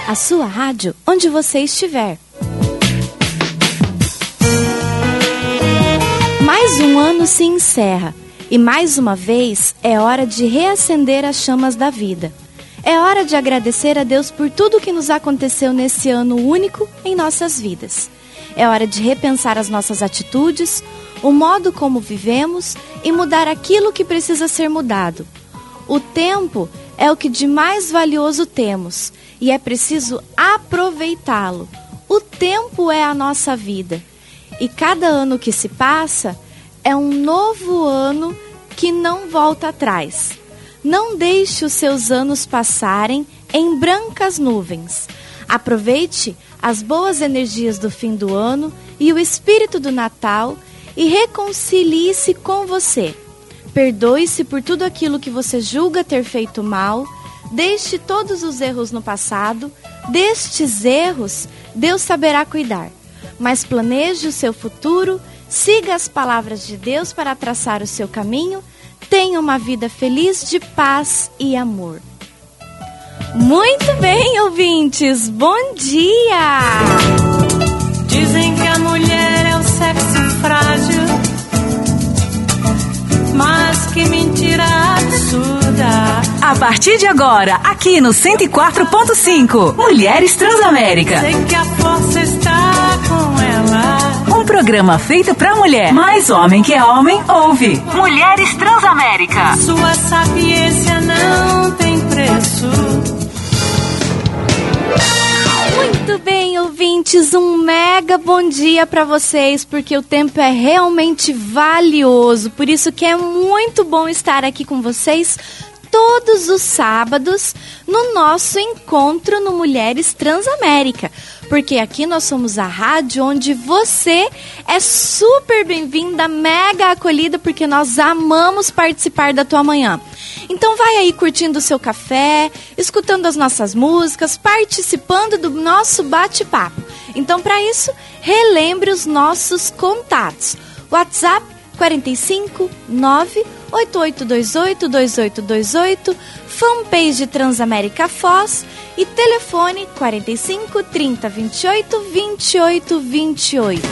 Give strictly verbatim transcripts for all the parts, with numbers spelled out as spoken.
a sua rádio onde você estiver. Mais um ano se encerra e mais uma vez é hora de reacender as chamas da vida. É hora de agradecer a Deus por tudo que nos aconteceu nesse ano único em nossas vidas. É hora de repensar as nossas atitudes, o modo como vivemos e mudar aquilo que precisa ser mudado. O tempo é o que de mais valioso temos e é preciso aproveitá-lo. O tempo é a nossa vida e cada ano que se passa é um novo ano que não volta atrás. Não deixe os seus anos passarem em brancas nuvens. Aproveite as boas energias do fim do ano e o espírito do Natal e reconcilie-se com você. Perdoe-se por tudo aquilo que você julga ter feito mal. Deixe todos os erros no passado. Destes erros, Deus saberá cuidar. Mas planeje o seu futuro, siga as palavras de Deus para traçar o seu caminho. Tenha uma vida feliz de paz e amor. Muito bem, ouvintes, bom dia! Dizem que a mulher é o sexo frágil, mas que mentira absurda. A partir de agora, aqui no cento e quatro ponto cinco, Mulheres Transamérica. Sei que a força está com ela. Um programa feito pra mulher, mas homem que é homem, ouve. Mulheres Transamérica. Sua sapiência não tem preço. Muito bem, ouvintes, um mega bom dia para vocês, porque o tempo é realmente valioso, por isso que é muito bom estar aqui com vocês todos os sábados no nosso encontro no Mulheres Transamérica, porque aqui nós somos a rádio onde você é super bem-vinda, mega acolhida, porque nós amamos participar da tua manhã. Então vai aí curtindo o seu café, escutando as nossas músicas, participando do nosso bate-papo. Então para isso, relembre os nossos contatos. WhatsApp quatro cinco nove oito oito dois oito dois oito dois oito, fanpage Transamérica Foz e telefone quarenta e cinco, trinta, vinte e oito, vinte e oito, vinte e oito.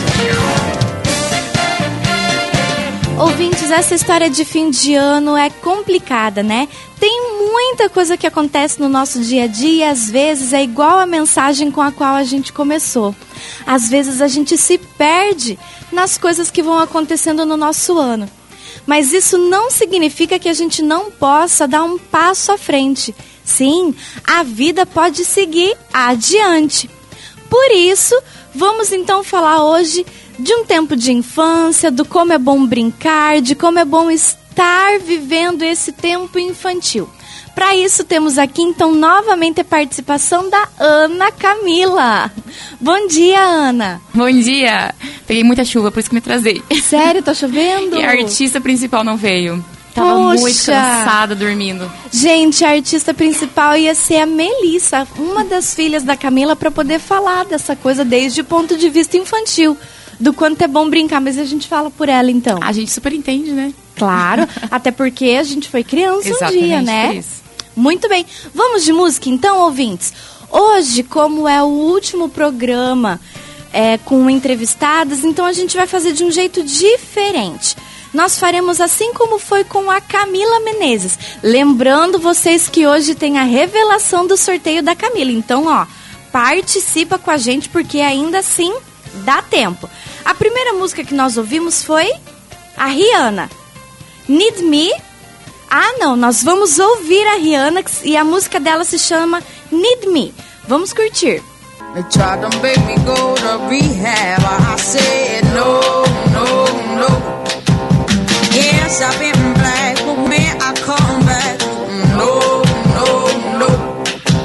Ouvintes, essa história de fim de ano é complicada, né? Tem muita coisa que acontece no nosso dia a dia e às vezes é igual a mensagem com a qual a gente começou. Às vezes a gente se perde nas coisas que vão acontecendo no nosso ano. Mas isso não significa que a gente não possa dar um passo à frente. Sim, a vida pode seguir adiante. Por isso, vamos então falar hoje de um tempo de infância, do como é bom brincar, de como é bom estar vivendo esse tempo infantil. Para isso, temos aqui, então, novamente a participação da Ana Camila. Bom dia, Ana. Bom dia. Peguei muita chuva, por isso que me atrasei. Sério? Tá chovendo? E a artista principal não veio. Tava Poxa. muito cansada, dormindo. Gente, a artista principal ia ser a Melissa, uma das filhas da Camila, para poder falar dessa coisa desde o ponto de vista infantil. Do quanto é bom brincar, mas a gente fala por ela, então. A gente super entende, né? Claro, até porque a gente foi criança Exatamente, um dia, né? Por isso. Muito bem. Vamos de música, então, ouvintes? Hoje, como é o último programa é, com entrevistadas, então a gente vai fazer de um jeito diferente. Nós faremos assim como foi com a Camila Menezes. Lembrando vocês que hoje tem a revelação do sorteio da Camila. Então, ó, participa com a gente porque ainda assim dá tempo. A primeira música que nós ouvimos foi a Rihanna, Need Me. Ah, não, nós vamos ouvir a Rihanna e a música dela se chama Need Me. Vamos curtir. They tried to make me go to rehab. I said no, no, no. Yes, I've been black, but when I come back, no, no, no.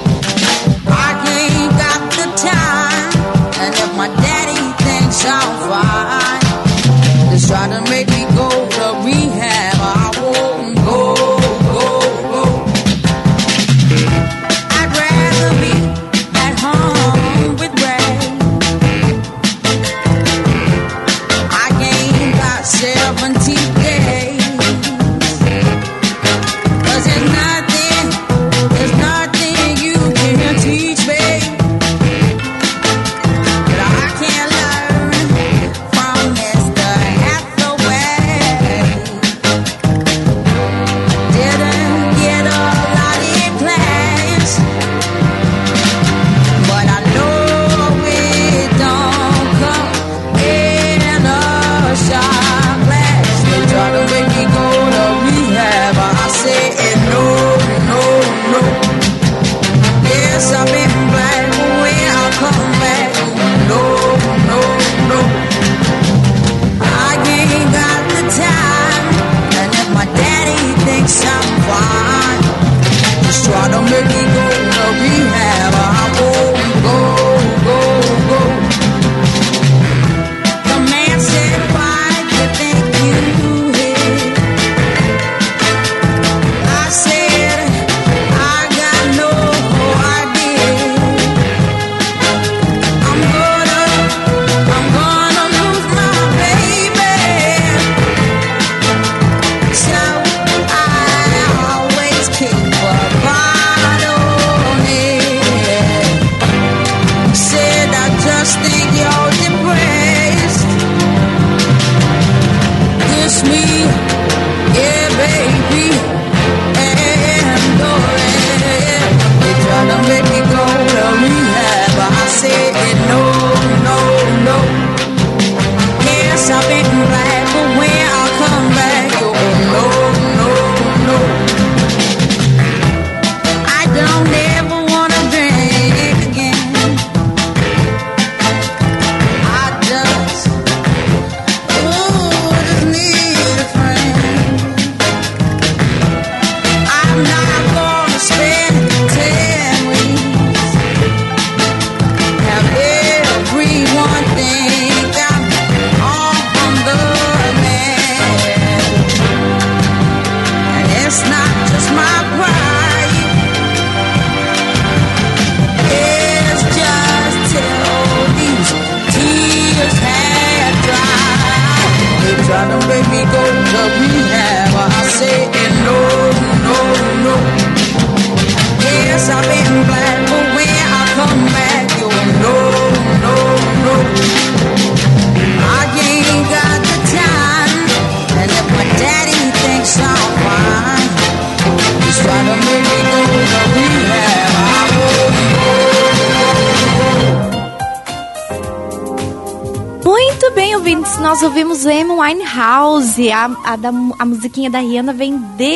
I ain't got the time, and if my daddy thinks I'm fine, they try to make me go to rehab. I won't go, go, go. I'd rather be at home with Ray. I ain't got seventeen days. make me go to rehab. I won't go, go, go. The man said, why do you think you hit? I said, I got no idea. I'm gonna, I'm gonna lose my baby. So I always keep a bottle on it. Said I just think you're depressed. Kiss me, yeah, baby, and go ahead. They try to make me go to rehab, but I said no, no, no. Yes, I've been black, but when I come back, oh no, no, no. I don't ever wanna drink again. I just, ooh, just need a friend. I'm not gonna spend ten weeks. Have everyone think I'm on the man. And it's not just my pride. It's just till these tears had dried. They try to make me go to rehab. I say no, no, no. Yes, I've been black, but when I come back, you no, no, no. I ain't got the time, and if my daddy thinks I'm fine, he's trying to make me go to rehab. I Muito bem, ouvintes, nós ouvimos Amy Winehouse, a, a, da, a musiquinha da Rihanna vem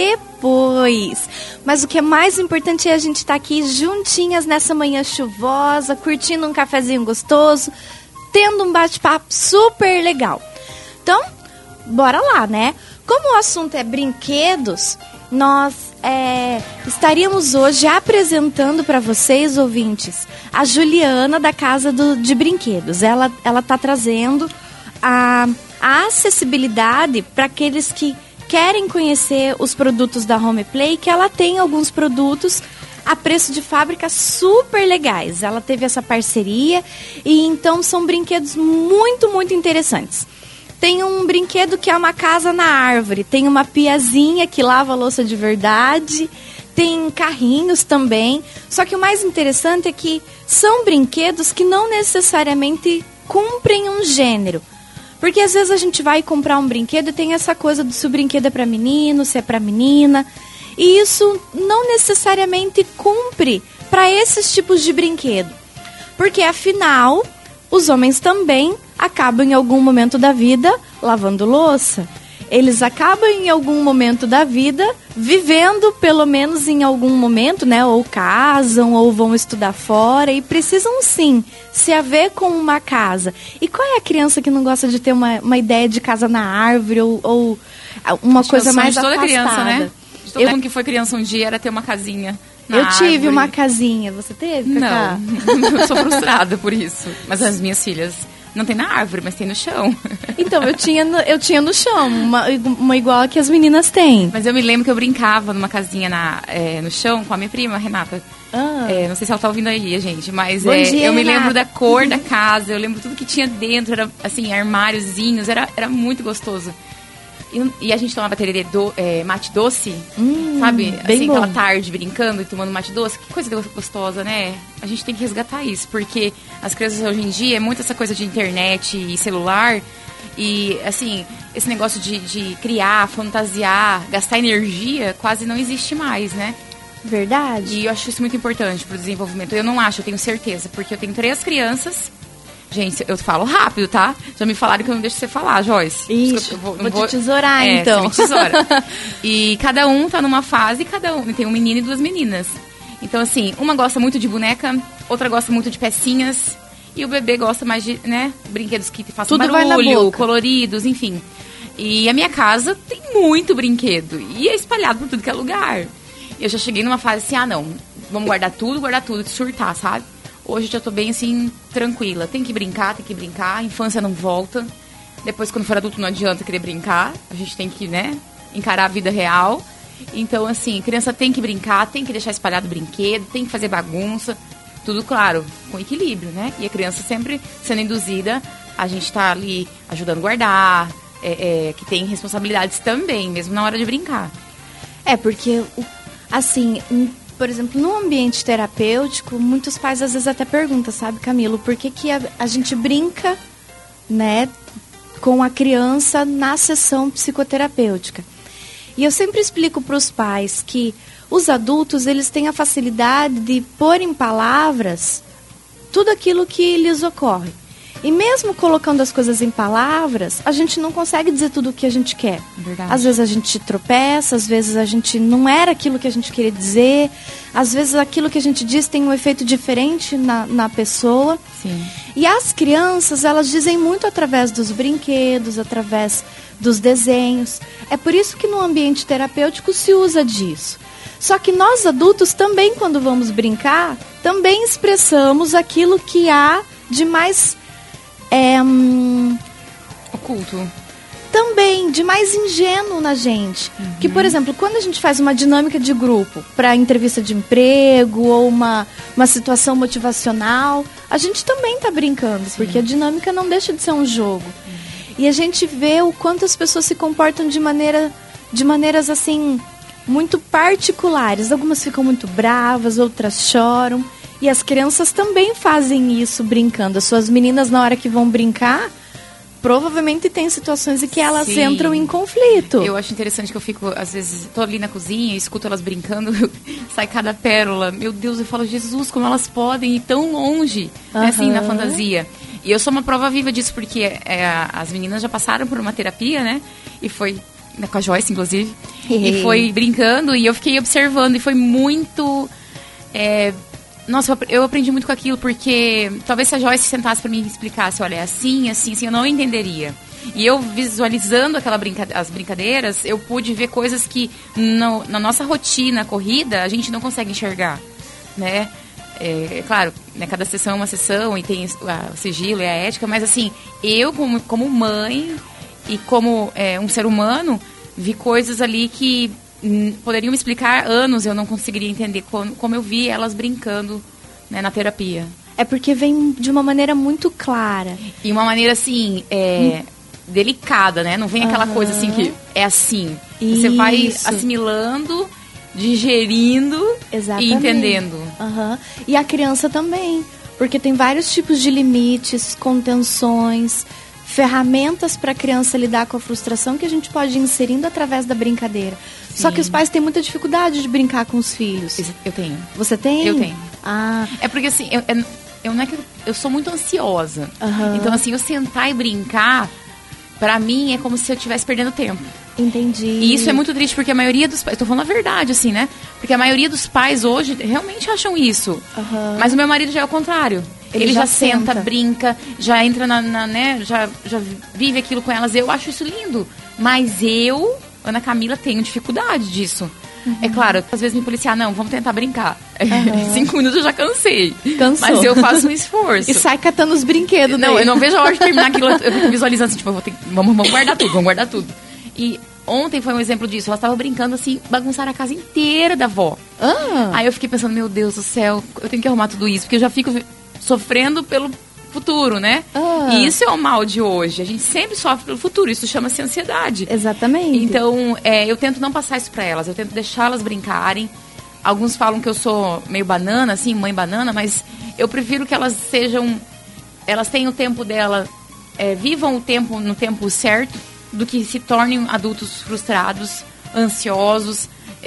depois. Mas o que é mais importante é a gente estar aqui juntinhas nessa manhã chuvosa, curtindo um cafezinho gostoso, tendo um bate-papo super legal. Então, bora lá, né? Como o assunto é brinquedos, nós é, estaríamos hoje apresentando para vocês, ouvintes, a Juliana da Casa do, de Brinquedos. Ela ela tá trazendo a, a acessibilidade para aqueles que querem conhecer os produtos da Homeplay, que ela tem alguns produtos a preço de fábrica super legais. Ela teve essa parceria e então são brinquedos muito, muito interessantes. Tem um brinquedo que é uma casa na árvore, tem uma piazinha que lava a louça de verdade, tem carrinhos também. Só que o mais interessante é que são brinquedos que não necessariamente cumprem um gênero. Porque às vezes a gente vai comprar um brinquedo e tem essa coisa do se o brinquedo é para menino, se é para menina. E isso não necessariamente cumpre para esses tipos de brinquedo. Porque afinal, os homens também acabam em algum momento da vida lavando louça. Eles acabam em algum momento da vida vivendo, pelo menos em algum momento, né? Ou casam, ou vão estudar fora e precisam sim se haver com uma casa. E qual é a criança que não gosta de ter uma, uma ideia de casa na árvore ou, ou uma Acho coisa que é o sonho mais de toda afastada? criança, né? De todo Eu- mundo que foi criança um dia era ter uma casinha na Eu tive árvore. uma casinha, você teve, Cacá? Não, eu sou frustrada por isso. Mas as minhas filhas não tem na árvore, mas tem no chão. Então, eu tinha no, eu tinha no chão, uma, uma igual a que as meninas têm. Mas eu me lembro que eu brincava numa casinha na, é, no chão com a minha prima, Renata. Ah. É, não sei se ela tá ouvindo aí, gente, mas Bom é, dia, eu me Renata. lembro da cor da casa, eu lembro tudo que tinha dentro, era assim, armáriozinhos, era, era muito gostoso. E, e a gente tomava tererê do, é, mate doce, Hum, sabe? bem Assim, bom. aquela tarde brincando e tomando mate doce. Que coisa gostosa, né? A gente tem que resgatar isso, porque as crianças hoje em dia é muito essa coisa de internet e celular. E, assim, esse negócio de, de criar, fantasiar, gastar energia quase não existe mais, né? Verdade. E eu acho isso muito importante pro desenvolvimento. Eu não acho, eu tenho certeza, porque eu tenho três crianças. Gente, eu falo rápido, tá? Já me falaram que eu não deixo você falar, Joyce. Ixi, Eu vou, não te tesourar, é, então. Você me tesoura. E cada um tá numa fase, cada um tem um menino e duas meninas. Então, assim, uma gosta muito de boneca, outra gosta muito de pecinhas. E o bebê gosta mais de, né, brinquedos que façam Tudo vai na barulho, boca. coloridos, enfim. E a minha casa tem muito brinquedo. E é espalhado por tudo que é lugar. Eu já cheguei numa fase assim, ah, não, vamos guardar tudo, guardar tudo, de surtar, sabe? Hoje eu já tô bem, assim, tranquila. Tem que brincar, tem que brincar. A infância não volta. Depois, quando for adulto, não adianta querer brincar. A gente tem que, né, encarar a vida real. Então, assim, criança tem que brincar, tem que deixar espalhado brinquedo, tem que fazer bagunça. Tudo, claro, com equilíbrio, né? E a criança sempre sendo induzida, a gente tá ali ajudando a guardar, é, é, que tem responsabilidades também, mesmo na hora de brincar. É, porque, assim, por exemplo, no ambiente terapêutico, muitos pais às vezes até perguntam, sabe, Camilo, por que, que a, a gente brinca, né, com a criança na sessão psicoterapêutica? E eu sempre explico para os pais que os adultos, eles têm a facilidade de pôr em palavras tudo aquilo que lhes ocorre. E mesmo colocando as coisas em palavras, a gente não consegue dizer tudo o que a gente quer. Verdade. Às vezes a gente tropeça, às vezes a gente não era aquilo que a gente queria dizer, às vezes aquilo que a gente diz tem um efeito diferente na, na pessoa. Sim. E as crianças, elas dizem muito através dos brinquedos, através dos desenhos. É por isso que no ambiente terapêutico se usa disso. Só que nós adultos também, quando vamos brincar, também expressamos aquilo que há de mais... É, hum, oculto. Também, de mais ingênuo na gente. Uhum. Que, por exemplo, quando a gente faz uma dinâmica de grupo para entrevista de emprego ou uma, uma situação motivacional, a gente também está brincando, sim, porque a dinâmica não deixa de ser um jogo. Uhum. E a gente vê o quanto as pessoas se comportam de, maneira, de maneiras, assim, muito particulares. Algumas ficam muito bravas, outras choram. E as crianças também fazem isso brincando. As suas meninas, na hora que vão brincar, provavelmente tem situações em que elas Sim. entram em conflito. Eu acho interessante que eu fico, às vezes, tô ali na cozinha e escuto elas brincando, sai cada pérola. Meu Deus, eu falo, Jesus, como elas podem ir tão longe, uhum. né, assim, na fantasia. E eu sou uma prova viva disso, porque é, as meninas já passaram por uma terapia, né? E foi, com a Joyce, inclusive, e foi brincando, e eu fiquei observando, e foi muito... É, Nossa, eu aprendi muito com aquilo, porque talvez se a Joyce sentasse pra mim e explicasse, olha, é assim, assim, assim, eu não entenderia. E eu visualizando aquela brinca- as brincadeiras, eu pude ver coisas que no, na nossa rotina corrida a gente não consegue enxergar, né? É, é claro, né, cada sessão é uma sessão e tem o sigilo e a ética, mas assim, eu como, como mãe e como é, um ser humano, vi coisas ali que... poderiam me explicar anos, eu não conseguiria entender como, como eu vi elas brincando, né, na terapia. É porque vem de uma maneira muito clara. E uma maneira, assim, é, hum. delicada, né? Não vem aquela uhum. coisa assim que é assim. Isso. Você vai assimilando, digerindo Exatamente. E entendendo. Uhum. E a criança também, porque tem vários tipos de limites, contenções, ferramentas para a criança lidar com a frustração que a gente pode ir inserindo através da brincadeira. Sim. Só que os pais têm muita dificuldade de brincar com os filhos. Eu tenho. Você tem? Eu tenho. Ah. É porque assim, eu, eu, eu, não é que eu, eu sou muito ansiosa. Uhum. Então assim, eu sentar e brincar, pra mim é como se eu estivesse perdendo tempo. Entendi. E isso é muito triste, porque a maioria dos pais... Eu tô falando a verdade, assim, né? Porque a maioria dos pais hoje realmente acham isso. Uhum. Mas o meu marido já é o contrário. Ele, Ele já, já senta, brinca, já entra na... na né? já, já vive aquilo com elas. Eu acho isso lindo. Mas eu, Ana Camila, tenho dificuldade disso. Uhum. É claro, às vezes me policiar, não, vamos tentar brincar. Uhum. Cinco minutos eu já cansei. Cansou. Mas eu faço um esforço. E sai catando os brinquedos. Não, daí. eu não vejo a hora de terminar aquilo. Eu fico visualizando assim, tipo, eu vou ter, vamos, vamos guardar tudo, vamos guardar tudo. E ontem foi um exemplo disso. Elas estavam brincando assim, bagunçaram a casa inteira da avó. Ah. Aí eu fiquei pensando, meu Deus do céu, eu tenho que arrumar tudo isso. Porque eu já fico sofrendo pelo futuro, né? Ah. E isso é o mal de hoje. A gente sempre sofre pelo futuro. Isso chama-se ansiedade. Exatamente. Então, é, eu tento não passar isso pra elas. Eu tento deixá-las brincarem. Alguns falam que eu sou meio banana, assim, mãe banana. Mas eu prefiro que elas sejam... Elas tenham o tempo dela... É, vivam o tempo no tempo certo, do que se tornem adultos frustrados, ansiosos,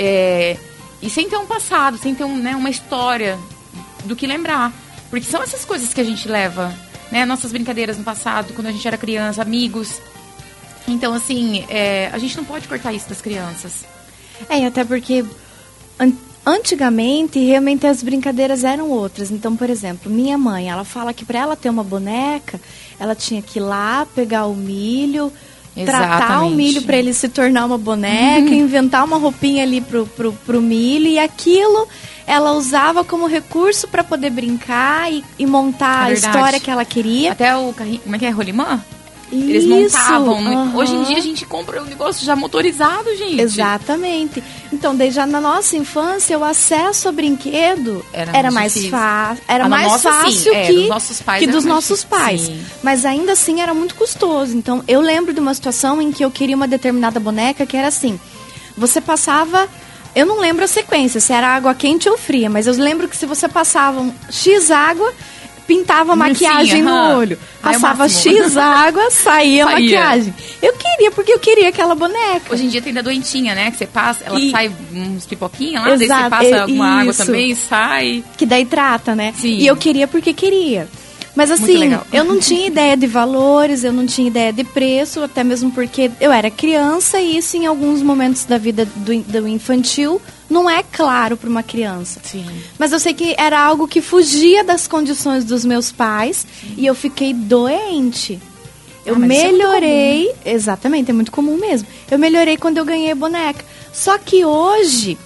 é, e sem ter um passado, sem ter um, né, uma história do que lembrar. Porque são essas coisas que a gente leva, né? Nossas brincadeiras no passado, quando a gente era criança, amigos. Então, assim, é, a gente não pode cortar isso das crianças. É, até porque an- antigamente, realmente as brincadeiras eram outras. Então, por exemplo, minha mãe, ela fala que para ela ter uma boneca, ela tinha que ir lá, pegar o milho, tratar Exatamente. o milho para ele se tornar uma boneca, inventar uma roupinha ali pro, pro, pro milho, e aquilo ela usava como recurso para poder brincar e, e montar É a verdade. história que ela queria. Até o carrinho, como é que é, rolimã? Eles Isso, montavam. aham. Hoje em dia a gente compra um negócio já motorizado, gente. Exatamente. Então, desde já na nossa infância, o acesso a brinquedo Era era, mais mais difícil. fácil, era Ah, na mais nossa, sim. fácil É, que dos nossos pais que era dos mais nossos difícil. pais. Sim. Mas ainda assim era muito custoso. Então, eu lembro de uma situação em que eu queria uma determinada boneca que era assim: você passava, eu não lembro a sequência, se era água quente ou fria, mas eu lembro que se você passava um X água, pintava a Ursinha, maquiagem no aham. olho. Ai, o Passava máximo. X água, saía a Saía. maquiagem. Eu queria, porque eu queria aquela boneca. Hoje em dia tem da doentinha, né? Que você passa, ela E- sai uns pipoquinhos lá, daí você Exato, passa é- alguma água isso. também e sai. Que daí trata, né? Sim. E eu queria porque queria. Mas Muito assim, legal. eu não tinha ideia de valores, eu não tinha ideia de preço, até mesmo porque eu era criança e isso em alguns momentos da vida do, do infantil não é claro para uma criança. Sim. Mas eu sei que era algo que fugia das condições dos meus pais e eu fiquei doente. Eu Ah, mas isso é muito melhorei, exatamente, é muito comum mesmo. Eu melhorei quando eu ganhei a boneca. Só que hoje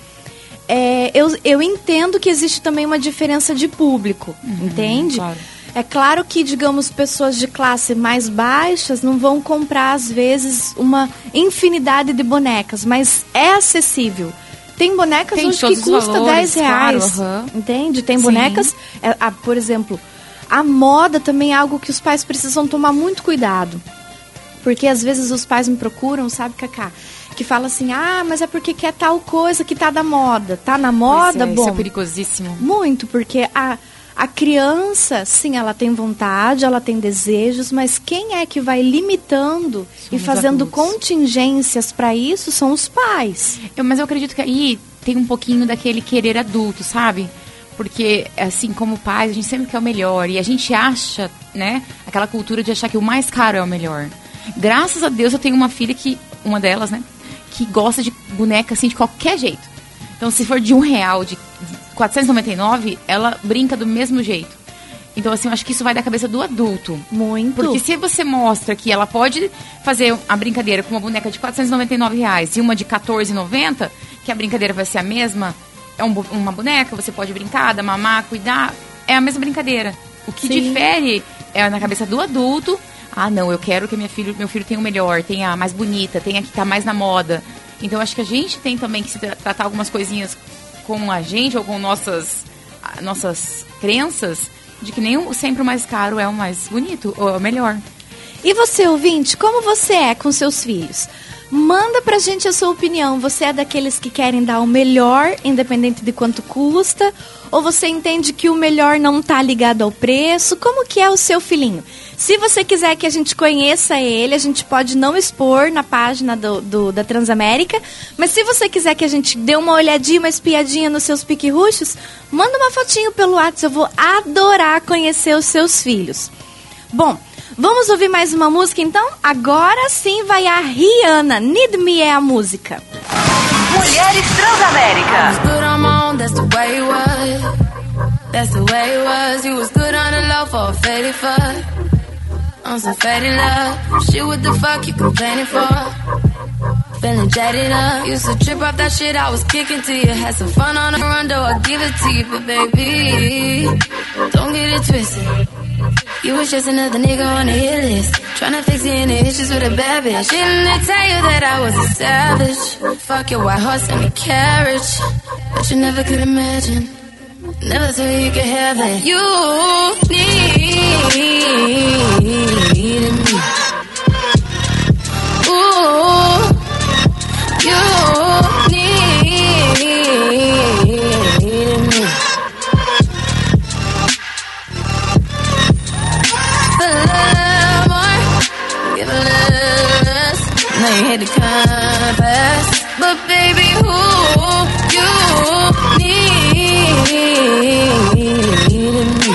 é, eu, eu entendo que existe também uma diferença de público, entende? claro. É claro que, digamos, pessoas de classe mais baixas não vão comprar, às vezes, uma infinidade de bonecas, mas é acessível. Tem bonecas Tem hoje todos que os custa valores, dez reais, claro, aham. entende? Tem Sim. bonecas, é, ah, por exemplo, a moda também é algo que os pais precisam tomar muito cuidado. Porque às vezes os pais me procuram, sabe, Cacá? Que fala assim, ah, mas é porque quer tal coisa que tá da moda. Tá na moda, Pois é, bom. Isso é perigosíssimo. Muito, porque a, a criança, sim, ela tem vontade, ela tem desejos, mas quem é que vai limitando e Somos fazendo adultos. contingências para isso são os pais. Eu, mas eu acredito que aí tem um pouquinho daquele querer adulto, sabe? Porque, assim, como pais, a gente sempre quer o melhor. E a gente acha, né, aquela cultura de achar que o mais caro é o melhor. Graças a Deus eu tenho uma filha que, uma delas, né, que gosta de boneca, assim, de qualquer jeito. Então, se for de um real, de quatrocentos e noventa e nove, ela brinca do mesmo jeito. Então, assim, eu acho que isso vai da cabeça do adulto. Muito. Porque se você mostra que ela pode fazer a brincadeira com uma boneca de quatrocentos e noventa e nove reais e uma de quatorze reais e noventa centavos, que a brincadeira vai ser a mesma, é um bo- uma boneca, você pode brincar, dar mamar, cuidar, é a mesma brincadeira. O que Sim. difere é na cabeça do adulto, ah, não, eu quero que minha filho, meu filho tenha o melhor, tenha a mais bonita, tenha a que tá mais na moda. Então, acho que a gente tem também que se tra- tratar algumas coisinhas com a gente ou com nossas, ah, nossas crenças, de que nem o, sempre o mais caro é o mais bonito, ou é o melhor. E você, ouvinte, como você é com seus filhos? Manda pra gente a sua opinião. Você é daqueles que querem dar o melhor, independente de quanto custa? Ou você entende que o melhor não tá ligado ao preço? Como que é o seu filhinho? Se você quiser que a gente conheça ele, a gente pode não expor na página do, do- da Transamérica. Mas se você quiser que a gente dê uma olhadinha, uma espiadinha nos seus pique-ruxos, manda uma fotinho pelo WhatsApp. Eu vou adorar conhecer os seus filhos. Bom, vamos ouvir mais uma música então? Agora sim vai a Rihanna. Need Me é a música. Mulheres Transamérica. Good on my own, that's the way it was. That's the way it was. You was good on the low for a faded fuck. On some faded love. Shit, what the fuck you complaining for? Feeling jaded up. Used to trip off that shit I was kicking to you. Had some fun on the run, though I give it to you. But baby, don't get it twisted. You was just another nigga on the hit list. Tryna fix any issues with a bad bitch. Didn't they tell you that I was a savage? Fuck your white horse and a carriage. But you never could imagine. Never thought you could have that. You needed me. Ooh, you needed me. A little more, give a little less. Now you hit the compass, but baby, who you needed me?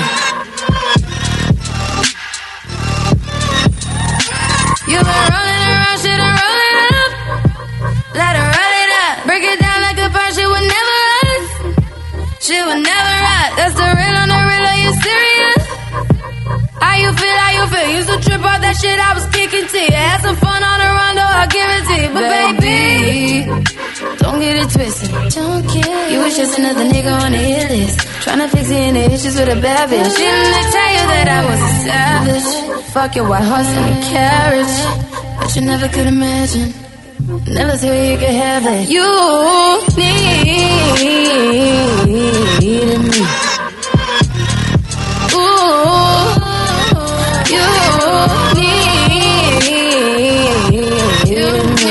You been rolling around, shit and roll it up. Let her roll it up, break it down like a bar. Shit would never rise, shit would never rise. That's the real on the real. Are you serious? How you feel, how you feel? Used to trip off that shit I was kicking to you. Had some fun on the run, though, I'll give it to you. But baby, don't get it twisted. Don't get you was just another nigga on the hit list. Tryna fix any issues with a bad bitch. Didn't tell you that I was a savage. Fuck your white horse and a carriage. But you never could imagine. Never thought you could have it. You needed me. Ooh, you needed me.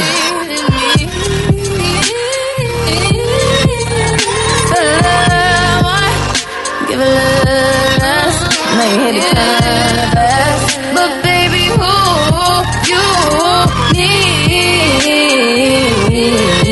Give a little less, make it hit it fast. But baby, who you need me?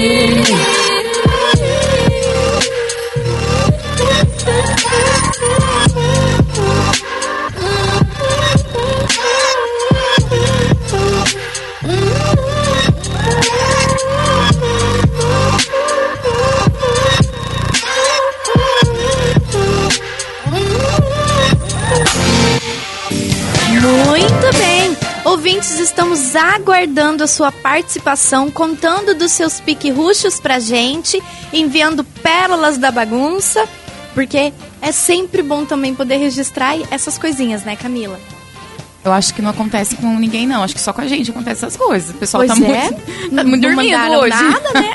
Muito bem! Ouvintes, estamos aguardando a sua participação, contando dos seus pique-ruxos pra gente, enviando pérolas da bagunça, porque é sempre bom também poder registrar essas coisinhas, né, Camila? Eu acho que não acontece com ninguém, não. Acho que só com a gente acontece essas coisas. O pessoal Pois tá, é. muito, tá muito Não dormindo mandaram hoje. nada, né?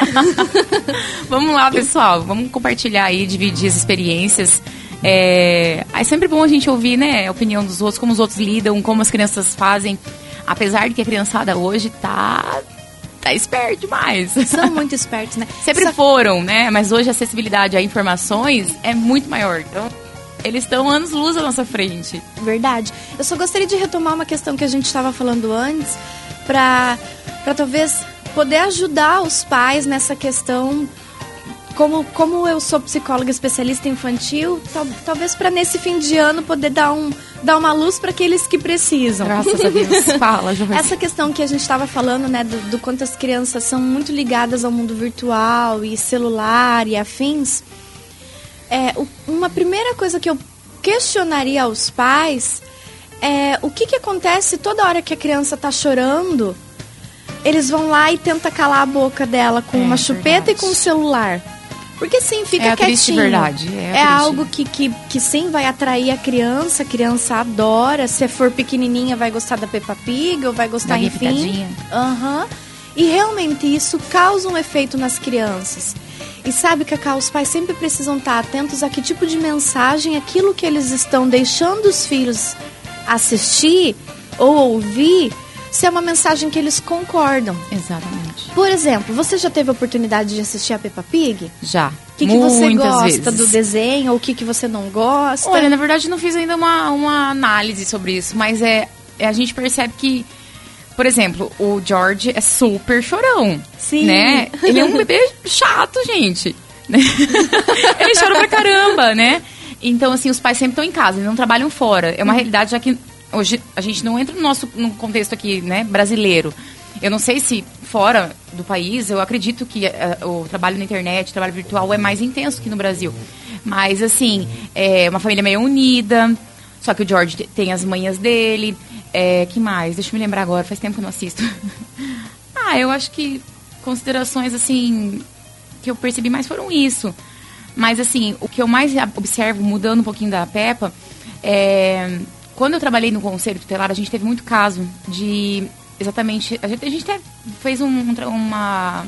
Vamos lá, pessoal. Vamos compartilhar aí, dividir as experiências. É, é sempre bom a gente ouvir, né, a opinião dos outros, como os outros lidam, como as crianças fazem. Apesar de que a criançada hoje tá, tá esperta demais. São muito espertos, né? Sempre Só- foram, né? Mas hoje a acessibilidade a informações é muito maior. Então, eles estão anos-luz à nossa frente. Verdade. Eu só gostaria de retomar uma questão que a gente estava falando antes, para para talvez poder ajudar os pais nessa questão. Como, como eu sou psicóloga especialista infantil, tal, talvez para nesse fim de ano poder dar, um, dar uma luz para aqueles que precisam. Graças a Deus. Fala, Jorge. Essa questão que a gente estava falando, né, do, do quanto as crianças são muito ligadas ao mundo virtual e celular e afins, é, o- uma primeira coisa que eu questionaria aos pais é o que, que acontece toda hora que a criança está chorando, eles vão lá e tentam calar a boca dela com É, uma chupeta verdade. e com o celular. Porque sim, fica É a quietinho. triste verdade, é a É, triste. algo que, que, que sim vai atrair a criança, a criança adora. Se for pequenininha vai gostar da Peppa Pig ou vai gostar, Galinha enfim. Picadinha. Aham. E realmente isso causa um efeito nas crianças. E sabe, Cacá, os pais sempre precisam estar atentos a que tipo de mensagem, aquilo que eles estão deixando os filhos assistir ou ouvir, se é uma mensagem que eles concordam. Exatamente. Por exemplo, você já teve a oportunidade de assistir a Peppa Pig? Já. O que, que você Muitas gosta vezes. do desenho ou o que, que você não gosta? Olha, na verdade não fiz ainda uma, uma análise sobre isso, mas é, é a gente percebe que, por exemplo, o George é super chorão. Sim. Né? Ele é um bebê chato, gente. Né? Ele chora pra caramba, né? Então, assim, os pais sempre estão em casa, eles não trabalham fora. É uma realidade, já que hoje a gente não entra no nosso no contexto aqui, né, brasileiro. Eu não sei se fora do país, eu acredito que uh, o trabalho na internet, o trabalho virtual é mais intenso que no Brasil. Mas, assim, é uma família meio unida, só que o George te- tem as manhas dele. É, que mais? Deixa eu me lembrar agora, faz tempo que eu não assisto. Ah, eu acho que considerações, assim, que eu percebi mais foram isso. Mas, assim, o que eu mais observo, mudando um pouquinho da Peppa, é... Quando eu trabalhei no Conselho Tutelar, a gente teve muito caso de... Exatamente... A gente, a gente até fez um, um, tra- uma,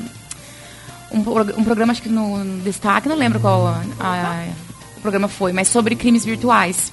um, pro- um programa, acho que no, no Destaque, não lembro qual a- a- o programa foi, mas sobre crimes virtuais.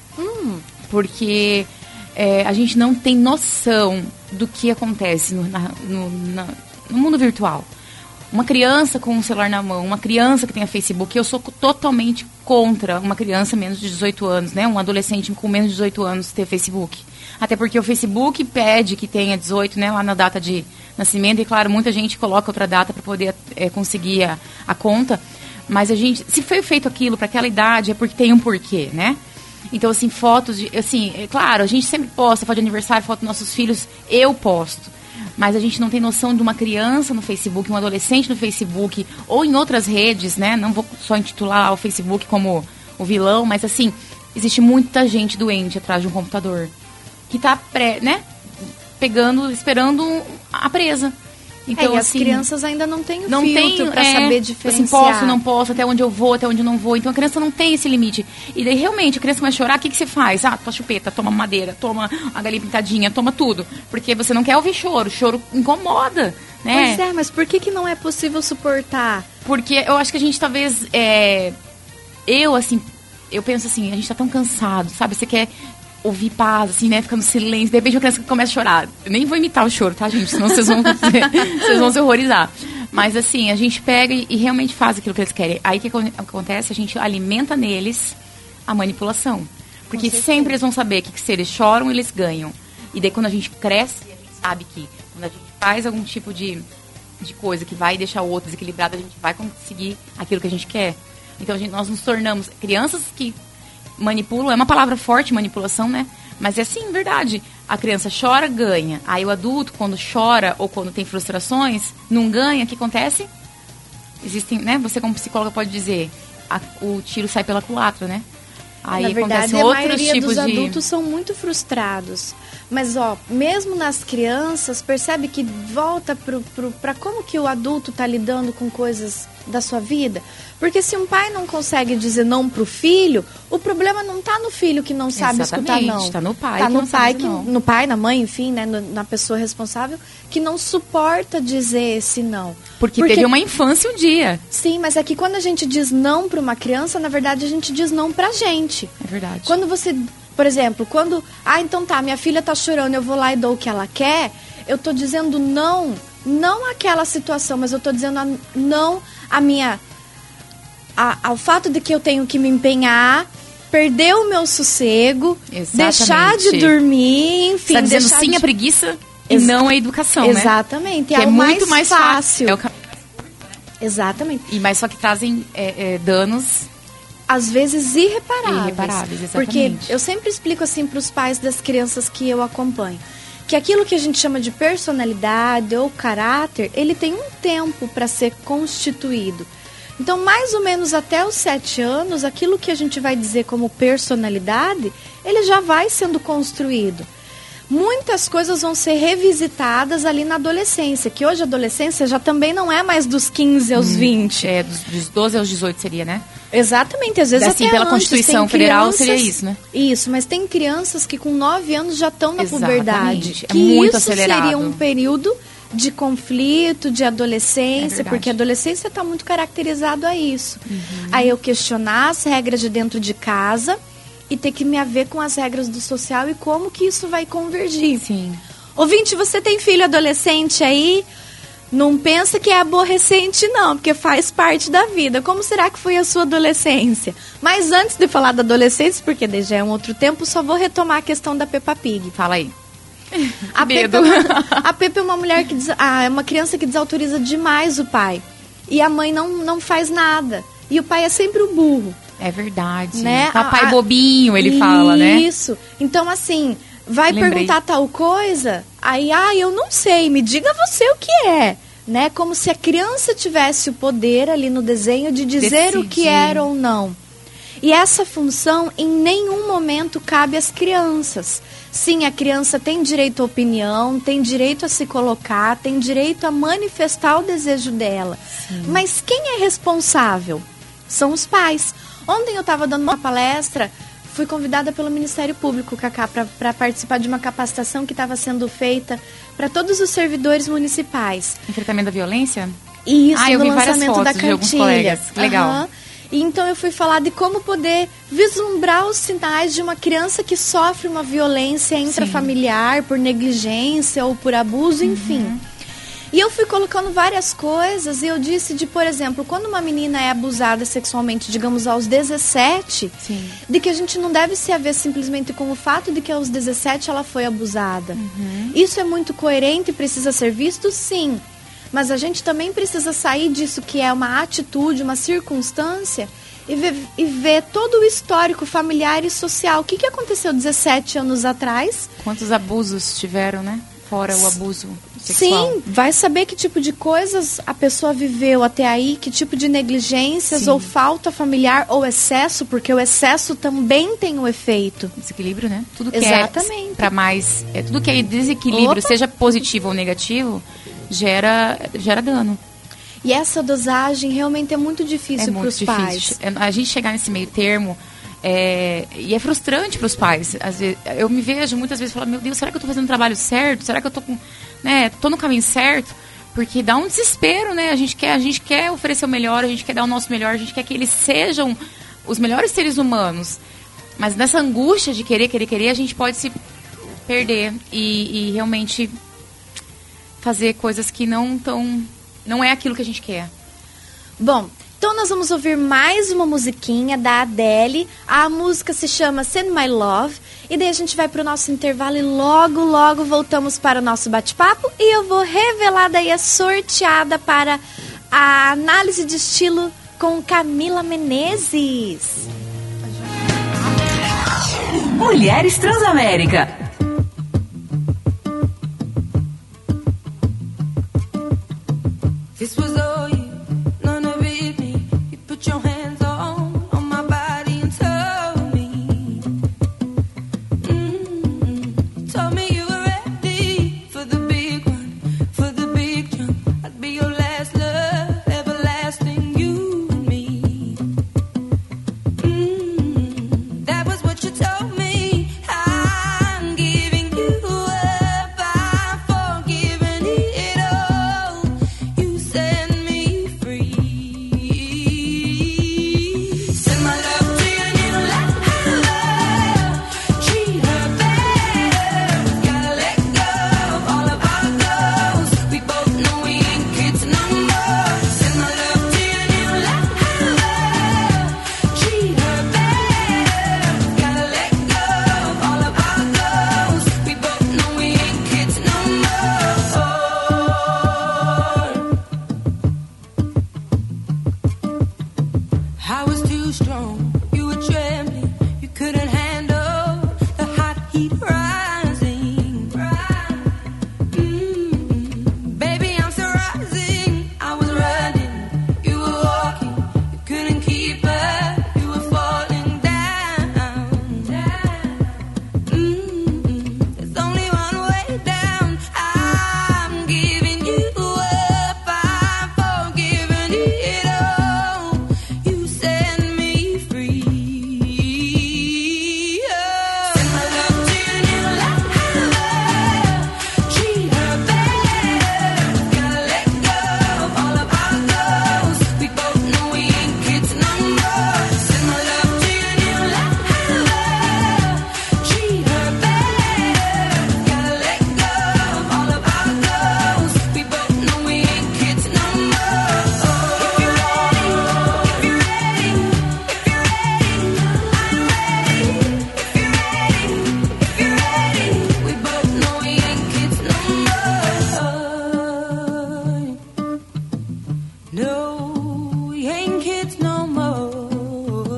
Porque é, a gente não tem noção do que acontece no, na- no, na- no mundo virtual. Uma criança com um celular na mão, uma criança que tenha Facebook, eu sou co- totalmente contra uma criança menos de dezoito anos, né? Um adolescente com menos de dezoito anos ter Facebook. Até porque o Facebook pede que tenha dezoito, né? Lá na data de nascimento. E, claro, muita gente coloca outra data para poder é, conseguir a, a conta. Mas a gente, se foi feito aquilo para aquela idade, é porque tem um porquê, né? Então, assim, fotos de... Assim, é claro, a gente sempre posta foto de aniversário, foto dos nossos filhos. Eu posto. Mas a gente não tem noção de uma criança no Facebook, um adolescente no Facebook, ou em outras redes, né? Não vou só intitular o Facebook como o vilão, mas assim, existe muita gente doente atrás de um computador. que tá pré, né? Pegando, esperando a presa. Então, é, e assim, as crianças ainda não têm o não filtro tem, pra é, saber diferenciar. Assim, posso, não posso, até onde eu vou, até onde eu não vou. Então a criança não tem esse limite. E daí realmente a criança vai chorar, o que, que você faz? Ah, toma chupeta, toma madeira, toma a galinha pintadinha, toma tudo. Porque você não quer ouvir choro, choro incomoda, né? Pois é, mas por que, que não é possível suportar? Porque eu acho que a gente talvez, é, eu assim, eu penso assim, a gente tá tão cansado, sabe? Você quer ouvir paz, assim, né? Fica no silêncio. De repente a criança começa a chorar. Eu nem vou imitar o choro, tá, gente? Senão vocês vão, vocês vão se horrorizar. Mas, assim, a gente pega e, e realmente faz aquilo que eles querem. Aí o que, que acontece? A gente alimenta neles a manipulação. Porque sempre eles vão saber que, que se eles choram, eles ganham. E daí quando a gente cresce, a gente sabe que quando a gente faz algum tipo de, de coisa que vai deixar o outro desequilibrado, a gente vai conseguir aquilo que a gente quer. Então a gente, nós nos tornamos crianças que manipulam, é uma palavra forte, manipulação, né? Mas é assim, verdade. A criança chora, ganha. Aí o adulto, quando chora ou quando tem frustrações, não ganha, o que acontece? Existem, né? Você como psicóloga pode dizer, a, o tiro sai pela culatra, né? Aí Na verdade, acontecem a outros maioria tipos dos de... adultos são muito frustrados. Mas, ó, mesmo nas crianças, percebe que volta pro, pro, pra como que o adulto tá lidando com coisas da sua vida. Porque se um pai não consegue dizer não pro filho, o problema não tá no filho que não sabe Exatamente, escutar não. tá no pai tá que no não pai sabe que, não. no pai, na mãe, enfim, né, no, na pessoa responsável, que não suporta dizer esse não. Porque, Porque teve uma infância um dia. Sim, mas é que quando a gente diz não pra uma criança, na verdade a gente diz não pra gente. É verdade. Quando você, por exemplo, quando... Ah, então tá, minha filha tá chorando, eu vou lá e dou o que ela quer. Eu tô dizendo não, não àquela situação, mas eu tô dizendo a, não à minha... A, ao fato de que eu tenho que me empenhar, perder o meu sossego, Exatamente. Deixar de dormir, enfim... Você tá dizendo deixar sim de... à preguiça e Ex- não à educação, Exatamente, né? é, Que o é muito mais mais fácil. É o cam- Exatamente. E mas só que trazem é, é, danos... Às vezes irreparáveis. Irreparáveis, exatamente. Porque eu sempre explico assim para os pais das crianças que eu acompanho, que aquilo que a gente chama de personalidade ou caráter, ele tem um tempo para ser constituído. Então, mais ou menos até os sete anos, aquilo que a gente vai dizer como personalidade, ele já vai sendo construído. Muitas coisas vão ser revisitadas ali na adolescência, que hoje a adolescência já também não é mais dos quinze aos hum, vinte. É, dos, dos doze aos dezoito seria, né? Exatamente, às vezes assim, até pela antes, Constituição tem Federal crianças- seria isso, né? Isso, mas tem crianças que com nove anos já estão na Exatamente, puberdade. é Que muito isso acelerado. seria um período de conflito, de É adolescência, verdade. porque a adolescência está muito caracterizado a isso. Uhum. Aí eu questionar as regras de dentro de casa e ter que me haver com as regras do social e como que isso vai convergir. Sim. Ouvinte, você tem filho adolescente aí? Não pensa que é aborrecente, não, porque faz parte da vida. Como será que foi a sua adolescência? Mas antes de falar da adolescência, porque daí já é um outro tempo, só vou retomar a questão da Peppa Pig. Fala aí. A Medo. Peppa, é uma, a Peppa é uma mulher que des, ah, é uma criança que desautoriza demais o pai. E a mãe não, não faz nada. E o pai é sempre o burro. É verdade. Né? Papai A- a- bobinho, ele fala, né? Isso. Então, assim, vai Lembrei. perguntar tal coisa, aí, ah, eu não sei, me diga você o que é. Né? Como se a criança tivesse o poder ali no desenho de dizer o que Decidir. era ou não. E essa função em nenhum momento cabe às crianças. Sim, a criança tem direito à opinião, tem direito a se colocar, tem direito a manifestar o desejo dela. Mas quem é responsável? São os pais. Ontem eu estava dando uma palestra, fui convidada pelo Ministério Público, Cacá, para participar de uma capacitação que estava sendo feita para todos os servidores municipais. Enfrentamento da violência? Isso, Ah, eu no vi várias lançamento da fotos de alguns cartilha. colegas. Legal. Aham. E então eu fui falar de como poder vislumbrar os sinais de uma criança que sofre uma violência intrafamiliar por negligência ou por abuso, enfim. E eu fui colocando várias coisas e eu disse de, por exemplo, quando uma menina é abusada sexualmente, digamos, aos dezessete, Sim. de que a gente não deve se haver simplesmente com o fato de que aos dezessete ela foi abusada. Isso é muito coerente e precisa ser visto? Sim. Mas a gente também precisa sair disso que é uma atitude, uma circunstância e ver, e ver todo o histórico familiar e social. O que, que aconteceu dezessete anos atrás? Quantos abusos tiveram, né? fora o abuso sexual. Sim, vai saber que tipo de coisas a pessoa viveu até aí, que tipo de negligências Sim. ou falta familiar ou excesso, porque o excesso também tem um efeito. Desequilíbrio, né? Tudo que Exatamente. é para mais, é, tudo que é desequilíbrio, Opa. seja positivo ou negativo, gera gera dano. E essa dosagem realmente é muito difícil É para muito os difícil. pais. É, a gente chegar nesse meio termo é, e é frustrante para os pais. Às vezes, eu me vejo muitas vezes falando, meu Deus, será que eu estou fazendo o trabalho certo? Será que eu estou com, né, tô no caminho certo? Porque dá um desespero, né? A gente quer, a gente quer oferecer o melhor, a gente quer dar o nosso melhor, a gente quer que eles sejam os melhores seres humanos. Mas nessa angústia de querer, querer, querer, a gente pode se perder e, e realmente fazer coisas que não tão, não é aquilo que a gente quer. Bom, então nós vamos ouvir mais uma musiquinha da Adele. A música se chama Send My Love. E daí a gente vai para o nosso intervalo e logo, logo voltamos para o nosso bate-papo. E eu vou revelar daí a sorteada para a análise de estilo com Camila Menezes. Mulheres Transamérica. This was all you, none of it me. You put your hands on, on my body and told me. Mm-hmm. Told me you were ready for the big one, for the big jump. I'd be your last love, everlasting, you and me. Mm-hmm. That was what you told me. I'm giving you up, I'm forgiving it all. You set me free. Send my love to your new lover. Treat her better. Gotta let go of all of our goals. We both know we ain't kids no more. Send my love to your new lover. Treat her better. Gotta let go of all of our goals. We both know we ain't kids no more. I was too strong, you were trembling, you couldn't handle the hot heat rising. Mm-mm. Baby, I'm still rising. I was running, you were walking, you couldn't keep up, you were falling down. Mm-mm. There's only one way down. I'm giving you up, I'm forgiving it all. You set me free. Oh. Send my love to your new lover. Treat her better. Gotta let go of all of our goals. We both know we ain't kids no more. Send my love to your new lover. Treat her better. Gotta let go of all of our goals. We both know we ain't kids no more. If you're ready, if you're ready, if you're ready, I'm ready. If you're ready, if you're ready, we both know we ain't kids no more. No, we ain't kids no more.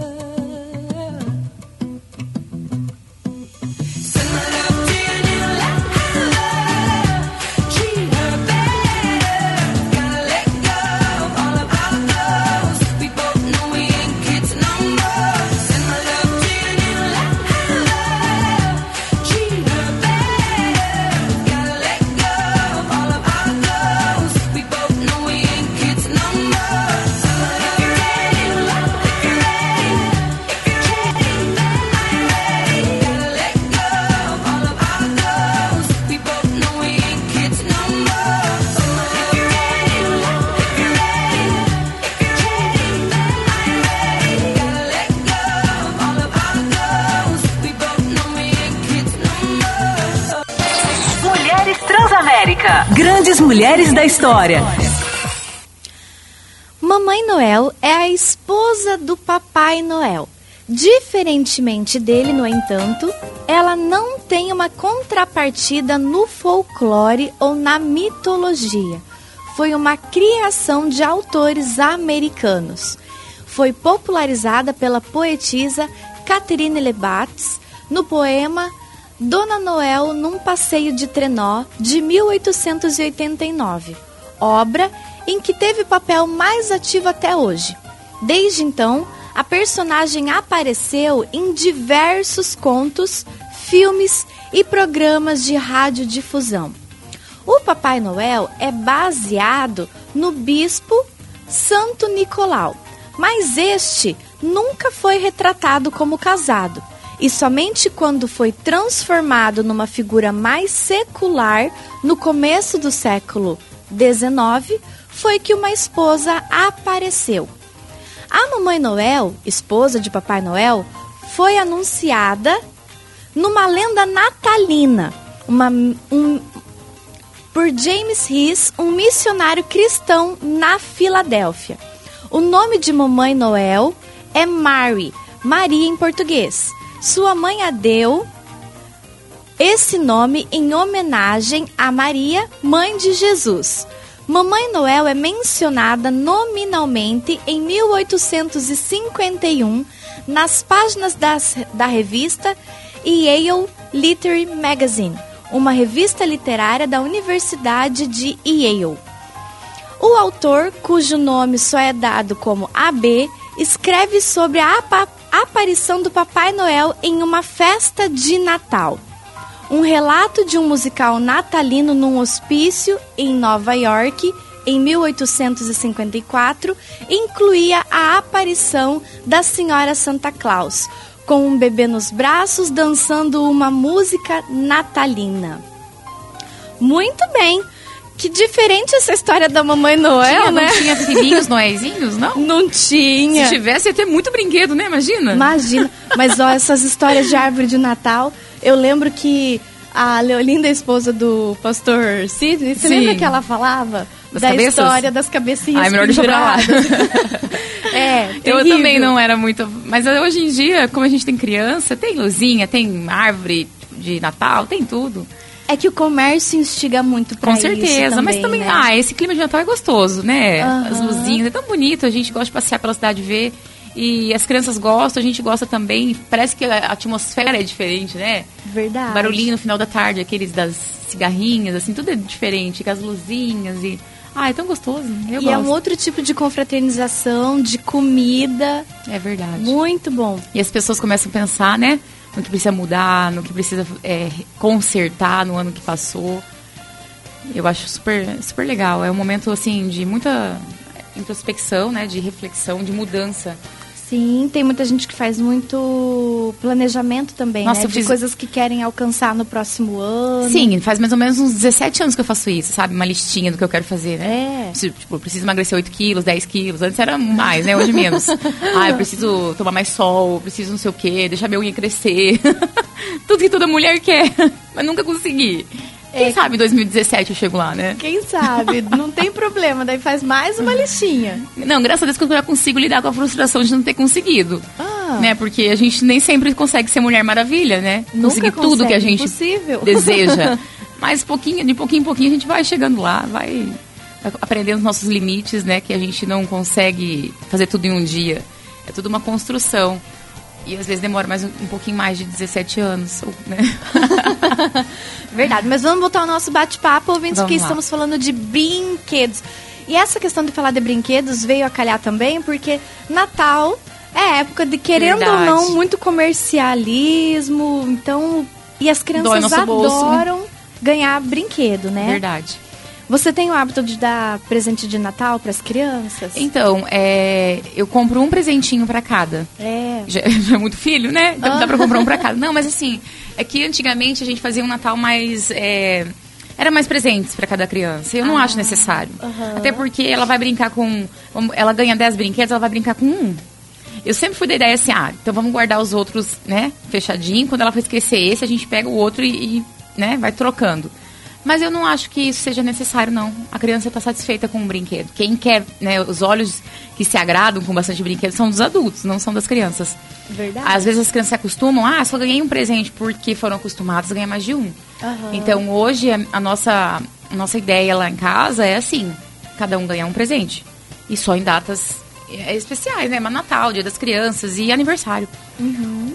Send my love to your new lover. Treat her better. Gotta let go of all of our goals. We both know we ain't kids no more. Send my love to your new lover. Treat her better. Gotta let go of all of our goals. We both know we ain't kids no more. If you're ready, if you're ready, if you're ready, I'm ready. Gotta let go of all of our goals. We both know we ain't kids no more. If you're ready, if you're ready, if you're ready, I'm ready. Gotta let go of all of our goals. We both know we ain't kids no more. Mulheres Transamérica. Grandes mulheres da história. Mamãe Noel é a esposa do Papai Noel. Diferentemente dele, no entanto, ela não tem uma contrapartida no folclore ou na mitologia. Foi uma criação de autores americanos. Foi popularizada pela poetisa Catherine Lebatz no poema Dona Noel num passeio de trenó de mil oitocentos e oitenta e nove, obra em que teve papel mais ativo até hoje. Desde então, a personagem apareceu em diversos contos, filmes e programas de radiodifusão. O Papai Noel é baseado no bispo Santo Nicolau, mas este nunca foi retratado como casado. E somente quando foi transformado numa figura mais secular, no começo do século dezenove, foi que uma esposa apareceu. A Mamãe Noel, esposa de Papai Noel, foi anunciada numa lenda natalina, uma, um, por James Rees, um missionário cristão na Filadélfia. O nome de Mamãe Noel é Mary, Maria em português. Sua mãe a deu esse nome em homenagem a Maria, mãe de Jesus. Mamãe Noel é mencionada nominalmente em mil oitocentos e cinquenta e um nas páginas das, da revista Yale Literary Magazine, uma revista literária da Universidade de Yale. O autor, cujo nome só é dado como A B, escreve sobre a ap- aparição do Papai Noel em uma festa de Natal. Um relato de um musical natalino num hospício em Nova York, em mil oitocentos e cinquenta e quatro, incluía a aparição da Senhora Santa Claus, com um bebê nos braços dançando uma música natalina. Muito bem! Que diferente essa história da Mamãe Noel, tinha, né? Não tinha filhinhos noézinhos, não? Não tinha. Se tivesse, ia ter muito brinquedo, né? Imagina. Imagina. Mas, ó, essas histórias de árvore de Natal, eu lembro que a Leolinda, a esposa do pastor Sidney, você Sim. lembra que ela falava Das da cabeças? história das cabecinhas Ai, melhor deixar pra lá. É, Eu terrível. também não era muito... Mas hoje em dia, como a gente tem criança, tem luzinha, tem árvore de Natal, tem tudo. É que o comércio instiga muito pra Com isso certeza, também, mas também, né? ah, esse clima de Natal é gostoso, né? Aham. As luzinhas, é tão bonito, a gente gosta de passear pela cidade e ver. E as crianças gostam, a gente gosta também. Parece que a atmosfera é diferente, né? Verdade. Barulhinho no final da tarde, aqueles das cigarrinhas, assim, tudo é diferente, com as luzinhas e... Ah, é tão gostoso, eu E gosto. é um outro tipo de confraternização, de comida. É verdade. Muito bom. E as pessoas começam a pensar, né? No que precisa mudar, no que precisa é, consertar no ano que passou. Eu acho super, super legal. É um momento, assim, de muita introspecção, né? De reflexão, de mudança. Sim, tem muita gente que faz muito planejamento também, Nossa, né? eu De fiz- coisas que querem alcançar no próximo ano. Sim, faz mais ou menos uns dezessete anos que eu faço isso, sabe? Uma listinha do que eu quero fazer, né? É. Preciso, tipo, eu preciso emagrecer oito quilos, dez quilos. Antes era mais, né? Hoje menos. Ah, eu preciso tomar mais sol, eu preciso não sei o quê, deixar minha unha crescer. Tudo que toda mulher quer, mas nunca consegui. Quem É. sabe em dois mil e dezessete eu chego lá, né? Quem sabe? Não tem problema, daí faz mais uma listinha. Não, graças a Deus que eu já consigo lidar com a frustração de não ter conseguido. Ah. Né? Porque a gente nem sempre consegue ser Mulher Maravilha, né? Nunca Conseguir tudo que a consegue, gente impossível. deseja. Mas pouquinho, de pouquinho em pouquinho a gente vai chegando lá, vai aprendendo os nossos limites, né? Que a gente não consegue fazer tudo em um dia. É tudo uma construção. E às vezes demora mais um, um pouquinho mais de dezessete anos, né? Verdade, mas vamos voltar ao nosso bate-papo, ouvintes, Vamos que lá. estamos falando de brinquedos. E essa questão de falar de brinquedos veio a calhar também, porque Natal é época de, querendo Verdade. ou não, muito comercialismo, então... E as Dói crianças nosso bolso, né? adoram ganhar brinquedo, né? Verdade. Você tem o hábito de dar presente de Natal para as crianças? Então, é, eu compro um presentinho pra cada. É. Já, já é muito filho, né? Então dá pra comprar um pra cada. Não, mas assim, é que antigamente a gente fazia um Natal mais... É, era mais presentes pra cada criança. Eu não Ah, acho necessário. aham. Até porque ela vai brincar com... Ela ganha dez brinquedos, ela vai brincar com um. Eu sempre fui da ideia assim, ah, então vamos guardar os outros, né, fechadinho. Quando ela for esquecer esse, a gente pega o outro e, e, né, vai trocando. Mas eu não acho que isso seja necessário, não. A criança está satisfeita com um brinquedo. Quem quer, né, os olhos que se agradam com bastante brinquedo são dos adultos, não são das crianças. Verdade. Às vezes as crianças se acostumam, ah, só ganhei um presente porque foram acostumadas a ganhar mais de um. Aham. Então hoje a, a nossa, a nossa ideia lá em casa é assim, cada um ganhar um presente. E só em datas é, especiais, né? Mas Natal, Dia das Crianças e aniversário.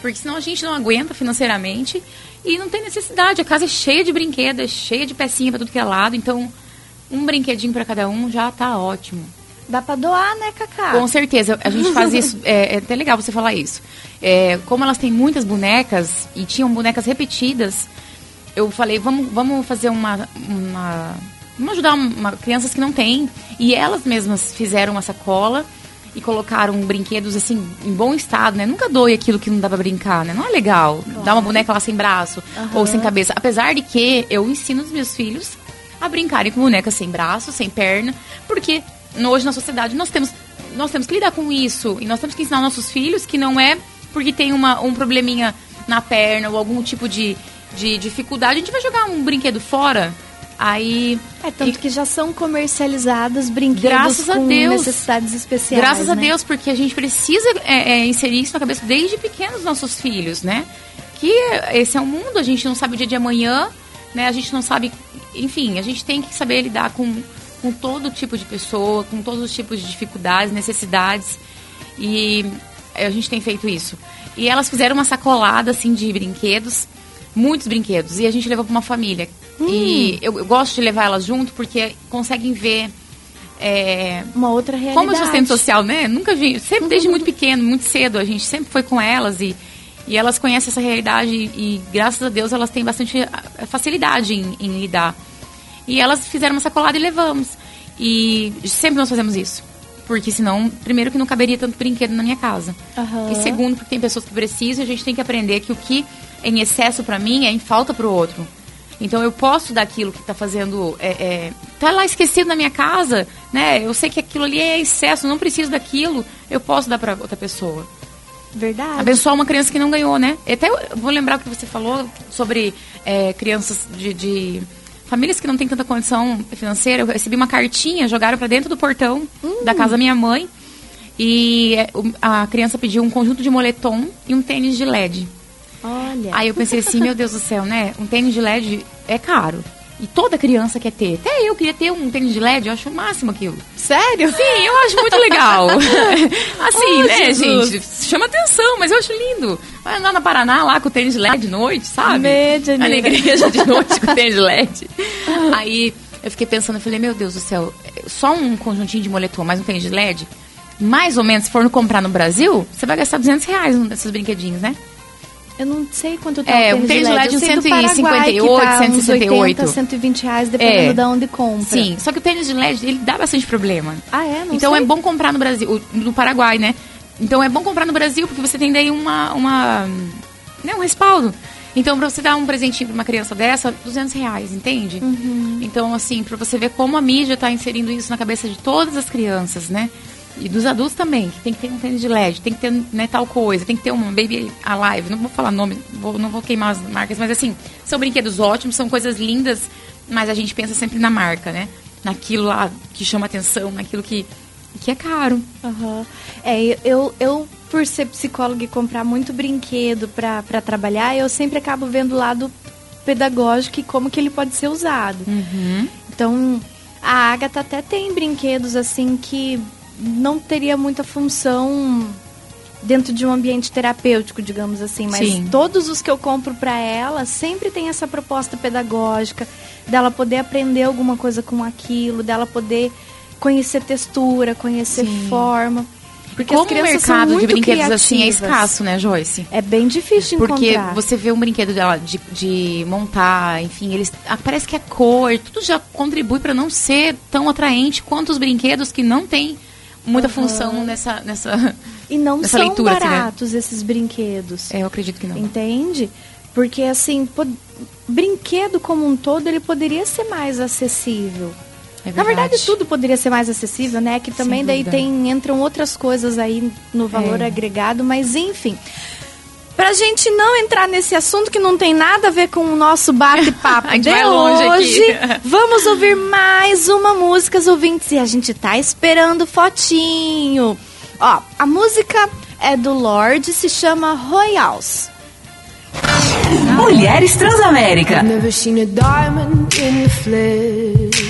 Porque senão a gente não aguenta financeiramente e não tem necessidade. A casa é cheia de brinquedos, é cheia de pecinha pra tudo que é lado. Então, um brinquedinho pra cada um já tá ótimo. Dá pra doar, né, Cacá? Com certeza. A gente faz isso. É, é até legal você falar isso. É, como elas têm muitas bonecas e tinham bonecas repetidas, eu falei, vamos, vamos fazer uma... uma vamos ajudar uma, crianças que não têm. E elas mesmas fizeram uma sacola e colocaram brinquedos, assim, em bom estado, né? Nunca doe aquilo que não dá pra brincar, né? Não é legal claro. Dar uma boneca lá sem braço uhum. ou sem cabeça. Apesar de que eu ensino os meus filhos a brincarem com bonecas sem braço, sem perna, porque hoje na sociedade nós temos, nós temos que lidar com isso. E nós temos que ensinar aos nossos filhos que não é porque tem uma, um probleminha na perna ou algum tipo de, de dificuldade, a gente vai jogar um brinquedo fora. Aí, é, tanto e, que já são comercializados brinquedos graças a com Deus, necessidades especiais. Graças né? a Deus, porque a gente precisa é, é, inserir isso na cabeça desde pequenos dos nossos filhos, né? Que esse é o mundo, a gente não sabe o dia de amanhã, né? A gente não sabe, enfim, a gente tem que saber lidar com, com todo tipo de pessoa, com todos os tipos de dificuldades, necessidades. E a gente tem feito isso. E elas fizeram uma sacolada, assim, de brinquedos, muitos brinquedos, e a gente levou para uma família. Hum. E eu, eu gosto de levar elas junto porque conseguem ver é, uma outra realidade. Como assistente social, né? Nunca vi, sempre desde muito pequeno, muito cedo, a gente sempre foi com elas e, e elas conhecem essa realidade e, e graças a Deus elas têm bastante facilidade em, em lidar. E elas fizeram uma sacolada e levamos. E sempre nós fazemos isso. Porque senão, primeiro que não caberia tanto brinquedo na minha casa. Uhum. E segundo, porque tem pessoas que precisam e a gente tem que aprender que o que é em excesso pra mim é em falta pro outro. Então eu posso dar aquilo que tá fazendo... É, é, tá lá esquecido na minha casa, né? Eu sei que aquilo ali é excesso, não preciso daquilo. Eu posso dar pra outra pessoa. Verdade. Abençoar uma criança que não ganhou, né? Até eu vou lembrar o que você falou sobre é, crianças de... de famílias que não têm tanta condição financeira. Eu recebi uma cartinha, jogaram pra dentro do portão hum. da casa da minha mãe. E a criança pediu um conjunto de moletom e um tênis de L E D. Olha. Aí eu pensei assim, meu Deus do céu, né? Um tênis de L E D é caro. E toda criança quer ter. Até eu queria ter um tênis de L E D, eu acho o máximo aquilo. Sério? Sim, eu acho muito legal. Assim, oh, né, Jesus. Gente? Chama atenção, mas eu acho lindo. Vai andar na Paraná lá com o tênis de L E D de noite, sabe? Média, na igreja de noite com o tênis de L E D. Aí eu fiquei pensando, eu falei, meu Deus do céu, só um conjuntinho de moletom, mais um tênis de L E D, mais ou menos, se for comprar no Brasil, você vai gastar duzentos reais nesses brinquedinhos, né? Eu não sei quanto tá é, o tênis de L E D. Um cento e cinquenta e oito, tá cento e sessenta e oito. oitenta, cento e vinte reais, dependendo é. de onde compra. Sim, só que o tênis de L E D, ele dá bastante problema. Ah, é? Não então sei. É bom comprar no Brasil, no Paraguai, né? Então é bom comprar no Brasil, porque você tem daí uma, uma né, um respaldo. Então, pra você dar um presentinho pra uma criança dessa, duzentos reais, entende? Uhum. Então, assim, pra você ver como a mídia tá inserindo isso na cabeça de todas as crianças, né? E dos adultos também, que tem que ter um tênis de L E D, tem que ter, né, tal coisa, tem que ter uma Baby Alive, não vou falar nome, vou, não vou queimar as marcas, mas assim, são brinquedos ótimos, são coisas lindas, mas a gente pensa sempre na marca, né? Naquilo lá que chama atenção, naquilo que, que é caro. Uhum. É, eu, eu, por ser psicóloga e comprar muito brinquedo pra, pra trabalhar, eu sempre acabo vendo o lado pedagógico e como que ele pode ser usado. Uhum. Então, a Agatha até tem brinquedos assim que não teria muita função dentro de um ambiente terapêutico, digamos assim, mas Sim. todos os que eu compro para ela sempre tem essa proposta pedagógica dela poder aprender alguma coisa com aquilo, dela poder conhecer textura, conhecer Sim. forma. Porque como as crianças o mercado são muito de brinquedos criativas. assim é escasso, né, Joyce? É bem difícil de Porque encontrar. você vê um brinquedo dela de, de montar, enfim, eles ah, parece que a cor, tudo já contribui para não ser tão atraente quanto os brinquedos que não têm muita uhum. função nessa, nessa E não nessa são leitura, baratos assim, né? esses brinquedos. É, eu acredito que não. Entende? Porque, assim, pod... brinquedo como um todo, ele poderia ser mais acessível. É Na verdade, tudo poderia ser mais acessível, né? Que também Sem daí dúvida. tem, entram outras coisas aí no valor É. agregado, mas enfim. Pra gente não entrar nesse assunto que não tem nada a ver com o nosso bate-papo A gente de vai longe hoje, aqui. vamos ouvir mais uma música, os ouvintes, e a gente tá esperando fotinho. Ó, a música é do Lorde, se chama Royals. Mulheres Transamérica. I've never seen a diamond in the flesh.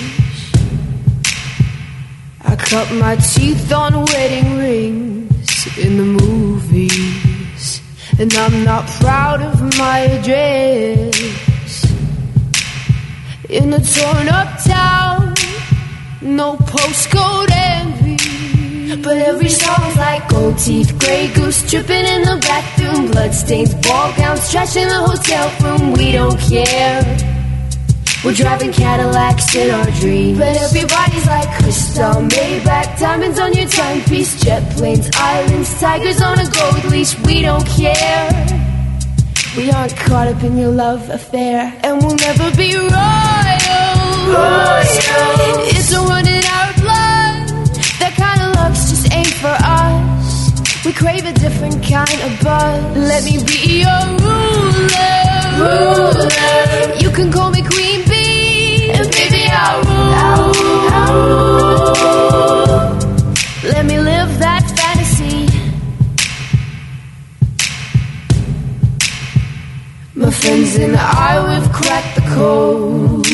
I cut my teeth on wedding rings in the movies. and I'm not proud of my address. In a torn up town, no postcode envy, but every song's like gold teeth, grey goose dripping in the bathroom, bloodstains, ball gowns, trash in the hotel room. We don't care. We're driving Cadillacs in our dreams, but everybody's like crystal, Maybach, diamonds on your timepiece, jet planes, islands, tigers on a gold leash. We don't care. We aren't caught up in your love affair, and we'll never be royal. Royal. It's a one in our blood. That kind of luck's just ain't for us. We crave a different kind of buzz. Let me be your ruler. Ruler. You can call me Queen Bee, and baby I'll rule. I'll rule. Let me live that fantasy. My friends and I, we've cracked the code.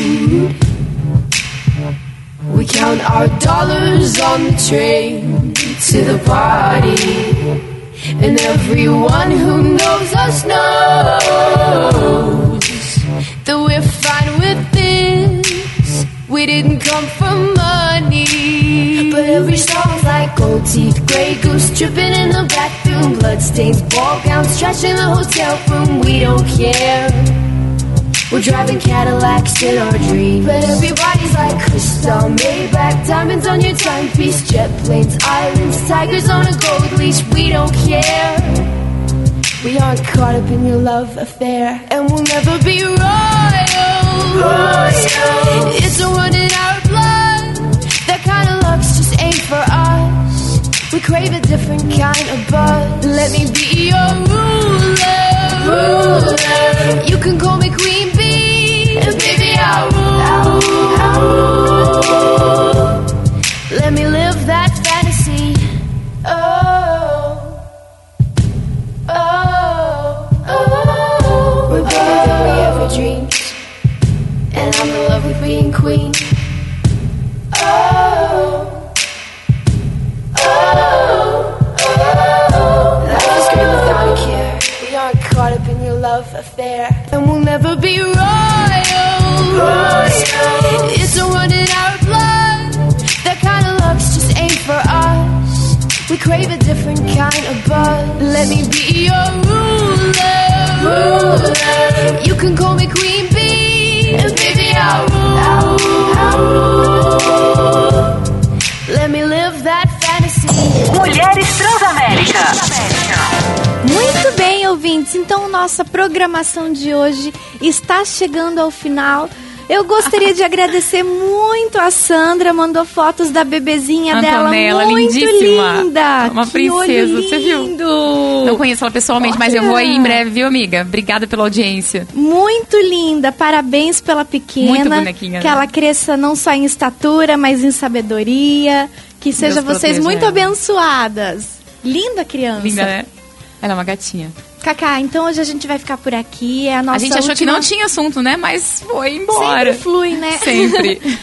We count our dollars on the train to the party, and everyone who knows us knows that we're fine with this. We didn't come for money, but every song's like gold teeth, grey goose dripping in the bathroom, bloodstains, ball gowns, trash in the hotel room. We don't care. We're driving Cadillacs in our dreams, but everybody's like crystal, Maybach, diamonds on your timepiece, jet planes, islands, tigers on a gold leash. We don't care. We aren't caught up in your love affair, and we'll never be royal. Royal. It's a one in our blood. That kind of luck's just ain't for us. We crave a different kind of buzz. Let me be your ruler. Ruler. You can call me Queen Bee, and baby I'll rule. I'll rule. Let me live that fantasy. Oh, oh, oh. We're better than we ever dreamed, and I'm in love with being queen. Oh, oh, oh. Life is great without a care. We aren't caught up in your love affair, and we'll never be royal. Royal. It's a one in our blood. That kind of luck's just ain't for us. We crave a different kind of buzz. Let me be your ruler. Ruler. You can call me Queen Bee, and baby I'll rule. I'll rule. Let me live that fantasy. Mulheres Transamérica. Muito bem, ouvintes. Então, nossa programação de hoje está chegando ao final. Eu gostaria de agradecer muito a Sandra, mandou fotos da bebezinha Antonella, dela, muito lindíssima. linda. Uma Que princesa, olho você viu? lindo. Não conheço ela pessoalmente, mas eu vou aí em breve, viu, amiga? Obrigada pela audiência. Muito linda, parabéns pela pequena. Muito bonequinha, Que né? ela cresça não só em estatura, mas em sabedoria. Que seja Deus vocês proteja muito ela. abençoadas. Linda criança. Linda, né? Ela é uma gatinha. Cacá, então hoje a gente vai ficar por aqui. É a nossa A gente achou última... que não tinha assunto, né? Mas foi embora. Sempre flui, né? Sempre.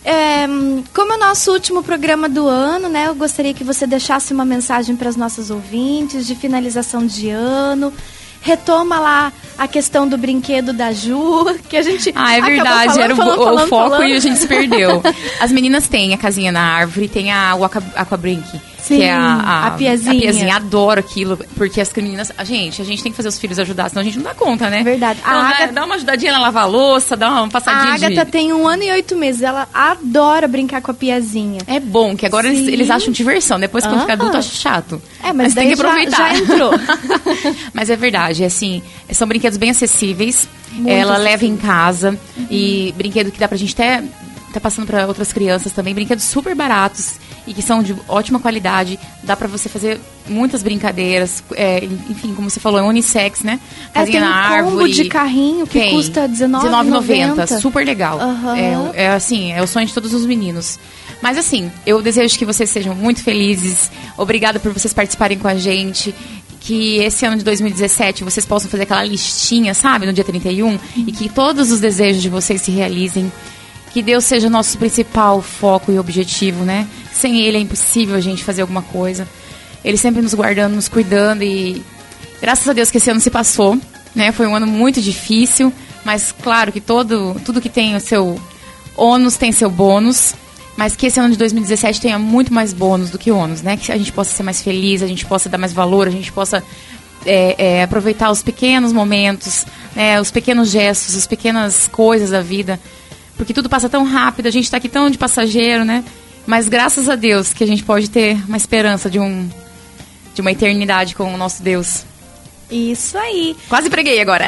É, como é o nosso último programa do ano, né? Eu gostaria que você deixasse uma mensagem para as nossas ouvintes de finalização de ano. Retoma lá a questão do brinquedo da Ju, que a gente Ah, é acabou verdade, falando, era o, falando, o falando, foco falando. e a gente se perdeu. As meninas têm a casinha na árvore, tem a, o aqua, aquabrink, Sim, que é a, a, a piazinha. A piazinha, adoro aquilo, porque as meninas... A gente, a gente tem que fazer os filhos ajudar, senão a gente não dá conta, né? Verdade. A Então, né, Agatha- dá uma ajudadinha na lavar a louça, dá uma A passadinha de... Agatha tem um ano e oito meses, ela adora brincar com a piazinha. É bom, que agora eles, Sim. eles acham diversão. Depois, quando Ah. fica adulto, acha chato. É, mas tem daí que já- aproveitar. já entrou. Mas é verdade, assim, são brinquedos bem acessíveis. Muito Ela leva acessíveis. em casa. E brinquedo que dá pra gente até... Tá passando pra outras crianças também. Brinquedos super baratos e que são de ótima qualidade. Dá pra você fazer muitas brincadeiras. É, enfim, como você falou, é unissex, né? É, Casinha tem um na combo árvore. de carrinho que Tem. custa dezenove reais e noventa dezenove reais e noventa. centavos. Super legal. Aham. É, é assim, é o sonho de todos os meninos. Mas assim, eu desejo que vocês sejam muito felizes. Obrigada por vocês participarem com a gente. Que esse ano de dois mil e dezessete vocês possam fazer aquela listinha, sabe? No dia trinta e um. E que todos os desejos de vocês se realizem. Que Deus seja o nosso principal foco e objetivo, né? Sem Ele é impossível a gente fazer alguma coisa. Ele sempre nos guardando, nos cuidando e, Graças a Deus que esse ano se passou, né? Foi um ano muito difícil, mas claro que todo, tudo que tem o seu ônus tem seu bônus, mas que esse ano de dois mil e dezessete tenha muito mais bônus do que ônus, né? Que a gente possa ser mais feliz, a gente possa dar mais valor, a gente possa é, é, aproveitar os pequenos momentos, né? Os pequenos gestos, as pequenas coisas da vida, porque tudo passa tão rápido, a gente tá aqui tão de passageiro, né? Mas graças a Deus que a gente pode ter uma esperança de, um, de uma eternidade com o nosso Deus. Isso aí. Quase preguei agora.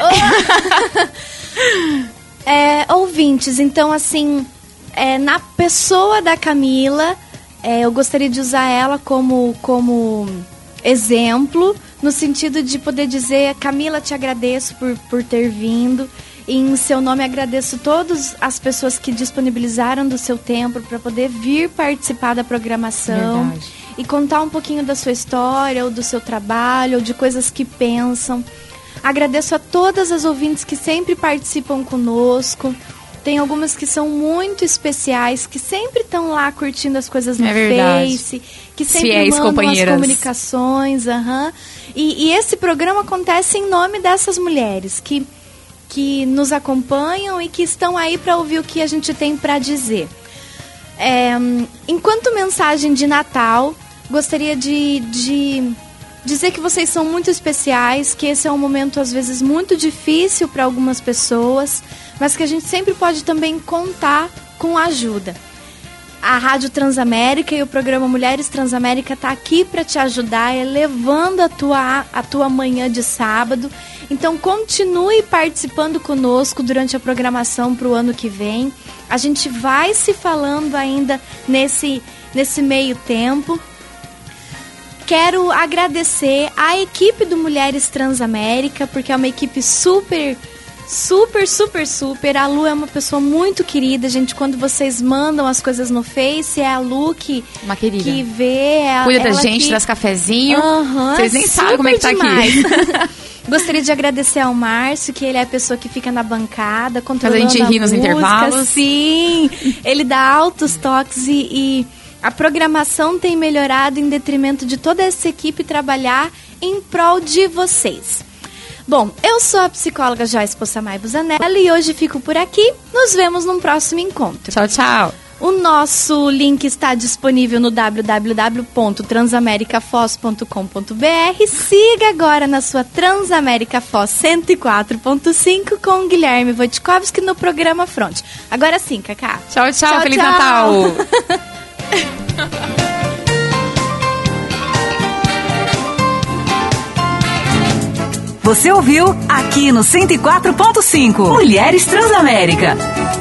é, ouvintes, então assim, é, na pessoa da Camila, é, eu gostaria de usar ela como, como exemplo, no sentido de poder dizer: Camila, te agradeço por, por ter vindo. E em seu nome agradeço todas as pessoas que disponibilizaram do seu tempo para poder vir participar da programação. Verdade. E contar um pouquinho da sua história, ou do seu trabalho, ou de coisas que pensam. Agradeço a todas as ouvintes que sempre participam conosco. Tem algumas que são muito especiais, que sempre estão lá curtindo as coisas no é Face, que sempre Fiéis mandam as comunicações. Uhum. E, e esse programa acontece em nome dessas mulheres que, que nos acompanham e que estão aí para ouvir o que a gente tem para dizer. É, enquanto mensagem de Natal, gostaria de, de dizer que vocês são muito especiais, que esse é um momento às vezes muito difícil para algumas pessoas, mas que a gente sempre pode também contar com ajuda. A Rádio Transamérica e o programa Mulheres Transamérica está aqui para te ajudar, elevando a tua, a tua manhã de sábado. Então continue participando conosco durante a programação para o ano que vem. A gente vai se falando ainda nesse, nesse meio tempo. Quero agradecer à equipe do Mulheres Transamérica, porque é uma equipe super, super, super, super. A Lu é uma pessoa muito querida, gente. Quando vocês mandam as coisas no Face, é a Lu que, uma querida. que vê. É, cuida da gente, que... traz cafezinho. Uhum, vocês nem sabem como é que tá demais. aqui. Gostaria de agradecer ao Márcio, que ele é a pessoa que fica na bancada, controlando a gente ri nos intervalos. Sim, ele dá altos toques e, e a programação tem melhorado em detrimento de toda essa equipe trabalhar em prol de vocês. Bom, eu sou a psicóloga Joyce Possamay Busanelli e hoje fico por aqui. Nos vemos num próximo encontro. Tchau, tchau. O nosso link está disponível no w w w ponto transamerica foz ponto com ponto b r. Siga agora na sua Transamérica Foz cento e quatro ponto cinco com o Guilherme Wojtkowski no programa Front. Agora sim, Cacá. Tchau, tchau. Tchau, Feliz tchau. Natal. Você ouviu aqui no cento e quatro ponto cinco Mulheres Transamérica.